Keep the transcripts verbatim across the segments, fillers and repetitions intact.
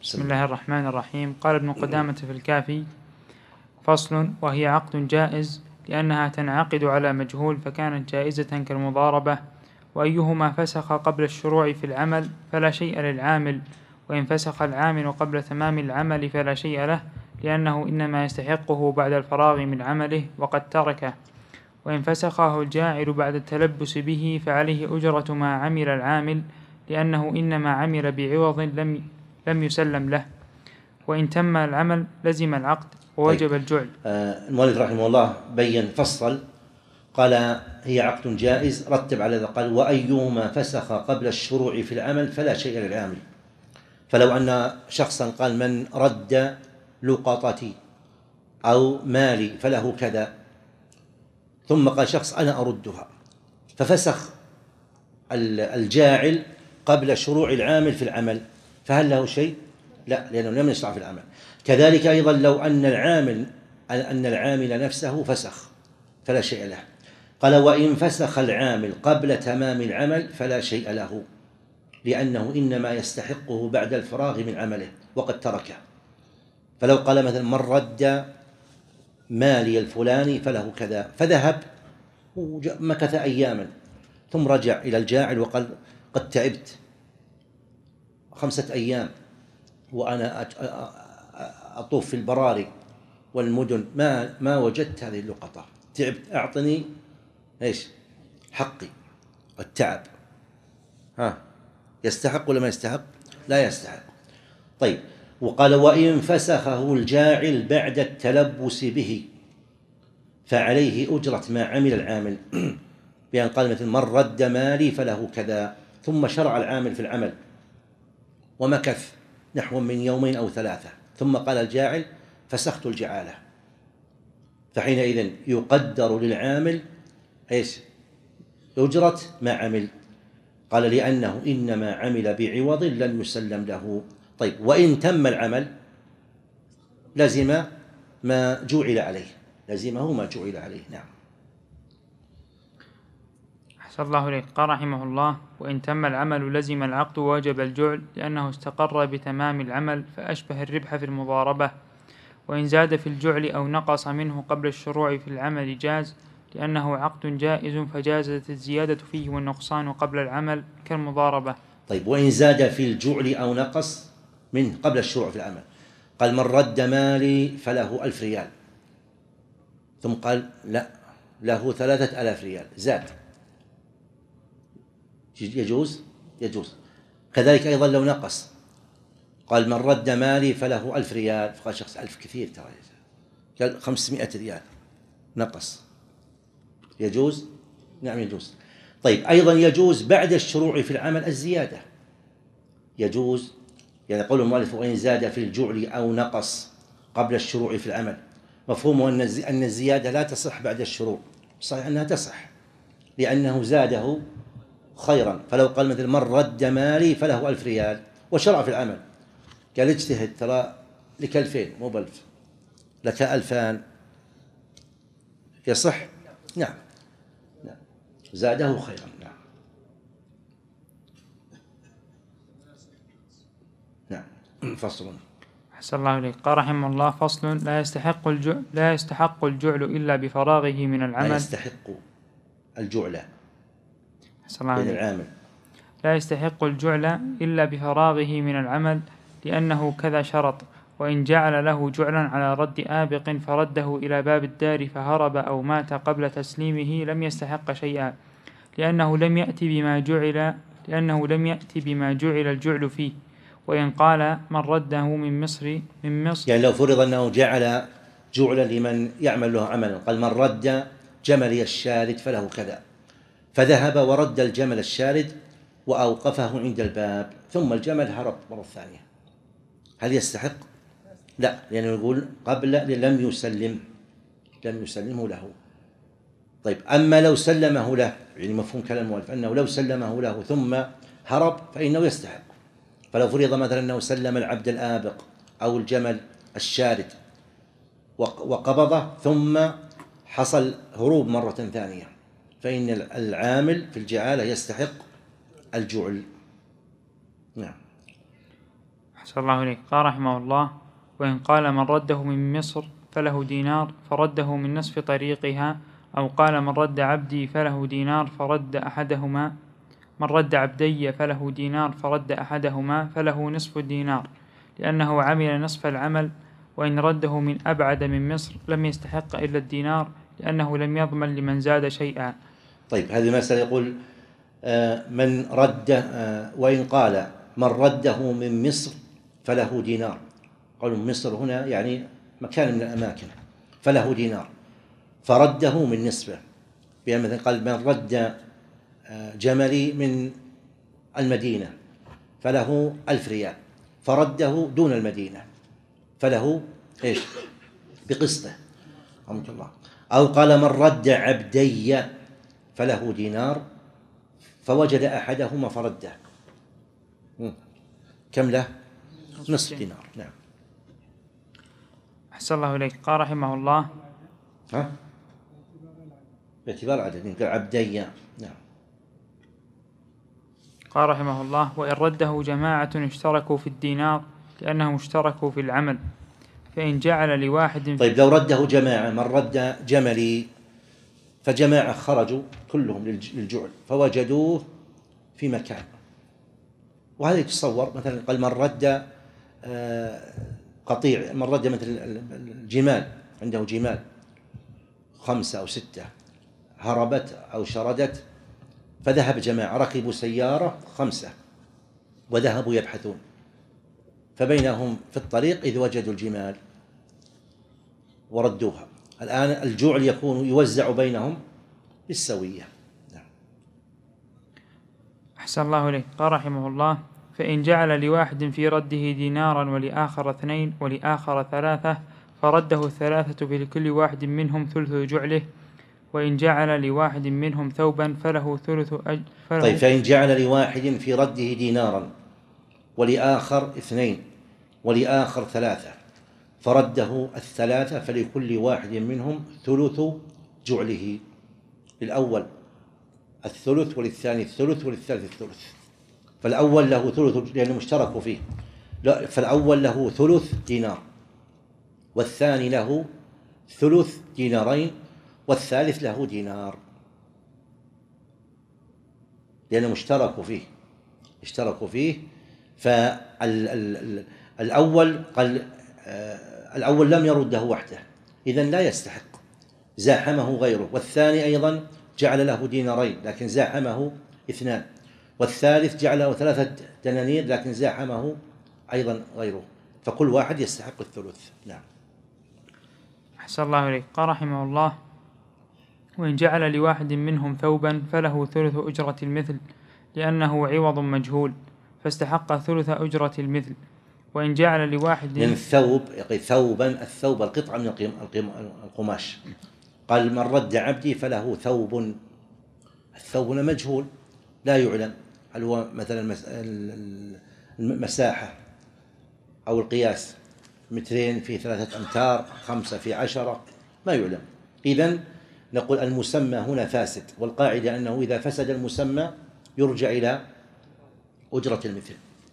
بسم الله الرحمن الرحيم. قال ابن قدامة في الكافي: فصل: وهي عقد جائز لأنها تنعقد على مجهول فكانت جائزة كالمضاربة، وأيهما فسخ قبل الشروع في العمل فلا شيء للعامل، وإن فسخ العامل قبل تمام العمل فلا شيء له، لأنه إنما يستحقه بعد الفراغ من عمله وقد تركه، وإن فسخه الجاعل بعد التلبس به فعليه أجرة ما عمل العامل، لأنه إنما عمل بعوض لم لم يسلم له، وإن تم العمل لزم العقد ووجب طيب. الجعل. آه المؤلف رحمه الله بين فصل، قال هي عقد جائز، رتب على ذا قال: وأيهما فسخ قبل الشروع في العمل فلا شيء للعامل. فلو أن شخصا قال: من رد لقطتي أو مالي فله كذا، ثم قال شخص: أنا أردها، ففسخ الجاعل قبل شروع العامل في العمل، فهل له شيء؟ لا، لأنه لم يشرع في العمل. كذلك أيضا لو أن العامل أن العامل نفسه فسخ فلا شيء له. قال: وإن فسخ العامل قبل تمام العمل فلا شيء له، لأنه إنما يستحقه بعد الفراغ من عمله وقد تركه. فلو قال مثلا: من رد مالي الفلاني فله كذا، فذهب ومكث أياما ثم رجع إلى الجاعل وقال: قد تعبت خمسة أيام وأنا أطوف في البراري والمدن ما ما وجدت هذه اللقطة، تعبت، أعطني إيش حقي. التعب ها يستحق ولا ما يستحق؟ لا يستحق. طيب. وقال: وإن فسخه الجاعل بعد التلبس به فعليه أجرة ما عمل العامل، بأن قال مثل: من رد مالي فله كذا، ثم شرع العامل في العمل ومكث نحو من يومين أو ثلاثة، ثم قال الجاعل: فسخت الجعالة، فحينئذ يقدر للعامل إيش؟ أجرة ما عمل. قال: لأنه إنما عمل بعوض لن يسلم له. طيب. وإن تم العمل لزم ما جعل عليه، لزمه ما جعل عليه. نعم. أحسن الله إليك. قال رحمه الله: وإن تم العمل لزم العقد ووجب الجعل، لأنه استقر بتمام العمل فأشبه الربح في المضاربة. وإن زاد في الجعل أو نقص منه قبل الشروع في العمل جاز، لأنه عقد جائز فجازت الزيادة فيه والنقصان قبل العمل كالمضاربة. طيب. وإن زاد في الجعل أو نقص منه قبل الشروع في العمل، قال: من رد مالي فله ألف ريال، ثم قال: لا، له ثلاثة ألاف ريال، زاد، يجوز؟ يجوز. كذلك أيضا لو نقص، قال: من رد مالي فله ألف ريال، فقال شخص: ألف كثير ترى، قال خمسمائة ريال، نقص، يجوز؟ نعم يجوز. طيب. أيضا يجوز بعد الشروع في العمل الزيادة، يجوز، يعني قول المؤلف: وإن زاد في الجعل أو نقص قبل الشروع في العمل، مفهومه أن الزيادة لا تصح بعد الشروع، صحيح أنها تصح لأنه زاده خيرا. فلو قال مثل: من رد مالي فله ألف ريال، وشرع في العمل، قال: اجتهد ترى لك ألفين مو بألف، لك ألفان، يصح؟ نعم. نعم. زاده خيرا. نعم. نعم. فصل. أحسن الله إليك. قال رحمه الله: فصل: لا يستحق الجعل لا يستحق الجعل إلا بفراغه من العمل. لا يستحق الجعل بين العامل. لا يستحق الجعل إلا بفراغه من العمل، لأنه كذا شرط. وإن جعل له جعلا على رد آبق فرده إلى باب الدار فهرب أو مات قبل تسليمه لم يستحق شيئا، لأنه لم يأتي بما جعل لأنه لم يأتي بما جعل الجعل فيه. وإن قال: من رده من مصر من مصر يعني لو فرض أنه جعل جعلا لمن يعمل له عملا، قال: من رد جملي الشارد فله كذا، فذهب ورد الجمل الشارد وأوقفه عند الباب، ثم الجمل هرب مرة ثانية، هل يستحق؟ لا، لأنه يقول قبل لم يسلم لم يسلمه له. طيب. أما لو سلمه له، يعني مفهوم كلام المؤلف أنه لو سلمه له ثم هرب فإنه يستحق. فلو فرض مثلا أنه سلم العبد الآبق أو الجمل الشارد وقبضه ثم حصل هروب مرة ثانية، فإن العامل في الجعالة يستحق الجعل. نعم. أحسن الله إليك. قال رحمه الله: وإن قال من رده من مصر فله دينار فرده من نصف طريقها، أو قال من رد عبدي فله دينار فرد أحدهما، من رد عبدي فله دينار فرد أحدهما فله نصف الدينار، لأنه عمل نصف العمل. وإن رده من أبعد من مصر لم يستحق إلا الدينار، لأنه لم يضمن لمن زاد شيئا. طيب، هذه المسألة يقول آه من رد آه وإن قال من رده من مصر فله دينار. قالوا مصر هنا يعني مكان من الأماكن، فله دينار، فرده من نصفه. بأن مثلا قال من رد جملي من المدينة فله ألف ريال، فرده دون المدينة فله إيش؟ بقسطه. رحمة الله. أو قال من رد عبدي فله دينار فوجد أحدهما فرده، كم له؟ نصف دينار. نعم. أحسن الله إليك. قال رحمه الله: ها؟ باعتبار عدد، قال عبدي. نعم. قال رحمه الله: وإن رده جماعة اشتركوا في الدينار لأنهم اشتركوا في العمل، فإن جعل لواحد. طيب، لو رده جماعة، من رد جملي، فجماعة خرجوا كلهم للجعل فوجدوه في مكان، وهذا يتصور مثلا قال من رد قطيع، من رد مثل الجمال، عنده جمال خمسة أو ستة هربت أو شردت، فذهب جماعة ركبوا سيارة خمسة وذهبوا يبحثون، فبينهم في الطريق إذ وجدوا الجمال وردوها. الآن الجعل يكون يوزع بينهم بالسوية. نعم. أحسن الله إليك. قال رحمه الله: فإن جعل لواحد في رده دينارا ولآخر اثنين ولآخر ثلاثة فرده الثلاثة فلكل واحد منهم ثلث جعله. وإن جعل لواحد منهم ثوبا فله ثلث أجر. طيب، فإن جعل لواحد في رده دينارا ولآخر اثنين ولآخر ثلاثة فرده الثلاثة فلكل واحد منهم ثلث جعله. للأول الثلث وللثاني الثلث وللثالث الثلث. فالأول له ثلث لأنه اشتركوا فيه، فالأول له ثلث دينار، والثاني له ثلث دينارين، والثالث له دينار، لأنهم اشتركوا فيه اشتركوا فيه فالأول قال الأول لم يرده وحده، إذن لا يستحق، زاحمه غيره. والثاني أيضا جعل له دينارين لكن زاحمه اثنان، والثالث جعله ثلاثة دنانير لكن زاحمه أيضا غيره، فكل واحد يستحق الثلث. نعم. أحسن الله إليك. قال رحمه الله: وإن جعل لواحد منهم ثوبا فله ثلث أجرة المثل، لأنه عوض مجهول فاستحق ثلث أجرة المثل. وإن جعل لواحد من الثوب ثوبا، الثوب القطعة من القماش. قال من رد عبدي فله ثوب، الثوب مجهول لا يعلم، هل هو مثلا المساحة أو القياس مترين في ثلاثة أمتار، خمسة في عشرة، ما يعلم. إذن نقول المسمى هنا فاسد، والقاعدة أنه إذا فسد المسمى يرجع إلى أجرة المثل.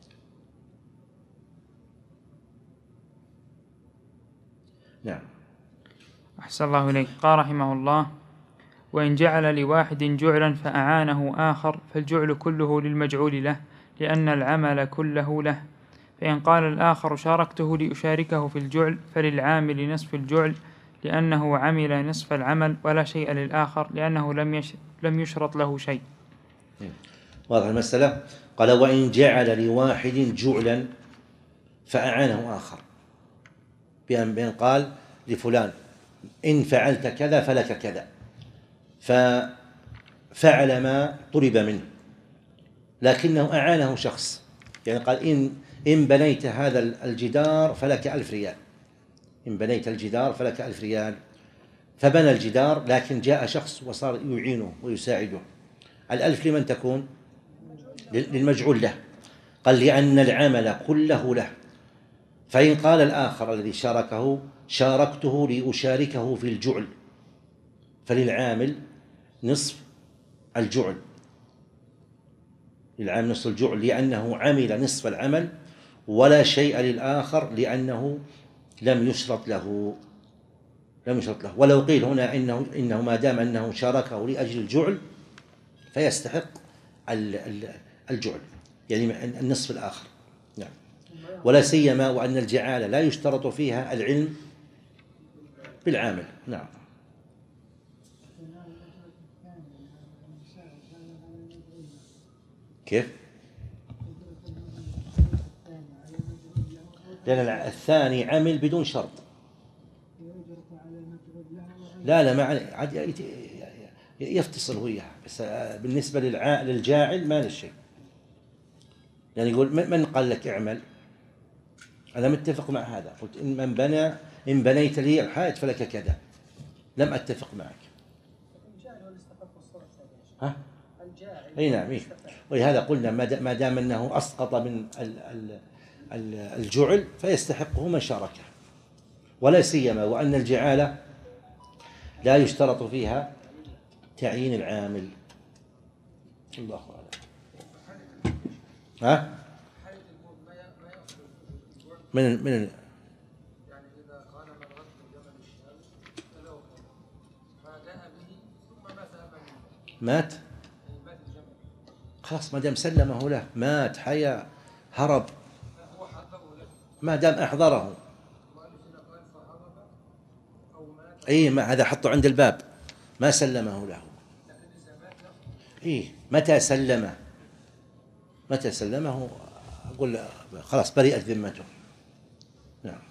نعم. أحسن الله إليك. قال رحمه الله: وإن جعل لواحد جعلا فأعانه آخر فالجعل كله للمجعول له، لأن العمل كله له. فإن قال الآخر شاركته لأشاركه في الجعل فللعامل نصف الجعل، لأنه عمل نصف العمل ولا شيء للآخر، لأنه لم يش لم يشرط له شيء. واضح المسألة. قال وإن جعل لواحد جعلا فأعانه آخر، بأن قال لفلان إن فعلت كذا فلك كذا، ففعل ما طلب منه لكنه أعانه شخص، يعني قال إن إن بنيت هذا الجدار فلك ألف ريال، إن بنيت الجدار فلك ألف ريال، فبنى الجدار لكن جاء شخص وصار يعينه ويساعده، الألف لمن تكون؟ للمجعول له. قال لأن العمل كله له. فإن قال الآخر الذي شاركه شاركته لأشاركه في الجعل فللعامل نصف الجعل، للعامل نصف الجعل، لأنه عمل نصف العمل ولا شيء للآخر لأنه لم يشرط له لم يشرط له. ولو قيل هنا إنه إنه ما دام أنه شاركه لأجل الجعل فيستحق الجعل، يعني النصف الآخر. نعم. ولا سيما وأن الجعالة لا يشترط فيها العلم بالعامل. نعم. كيف؟ لأن الثاني عمل بدون شرط. لا لا ما عاد يفتصل وياها، بس بالنسبة للجاعل ما للشيء. يعني يقول من قال لك اعمل؟ أنا متفق مع هذا، قلت إن من بنى إن بنيت لي الحائط فلك كذا، لم أتفق معك. ها؟ أي نعم. إيه؟ ولهذا قلنا ما دام أنه أسقط من الجعل فيستحقه من شاركه، ولا سيما وأن الجعالة لا يشترط فيها تعيين العامل. الله أعلم. ها؟ من من يعني إذا قال من رد الجمل الشام فله فجاء به ثم مات أمامه. مات؟ مات الجمل. خلاص ما دام سلمه له مات، حيا، هرب، هو حضره له ما دام أحضره. إيه ما هذا حطه عند الباب ما سلمه له. إيه متى سلمه متى سلمه أقول خلاص برئت ذمته. نعم.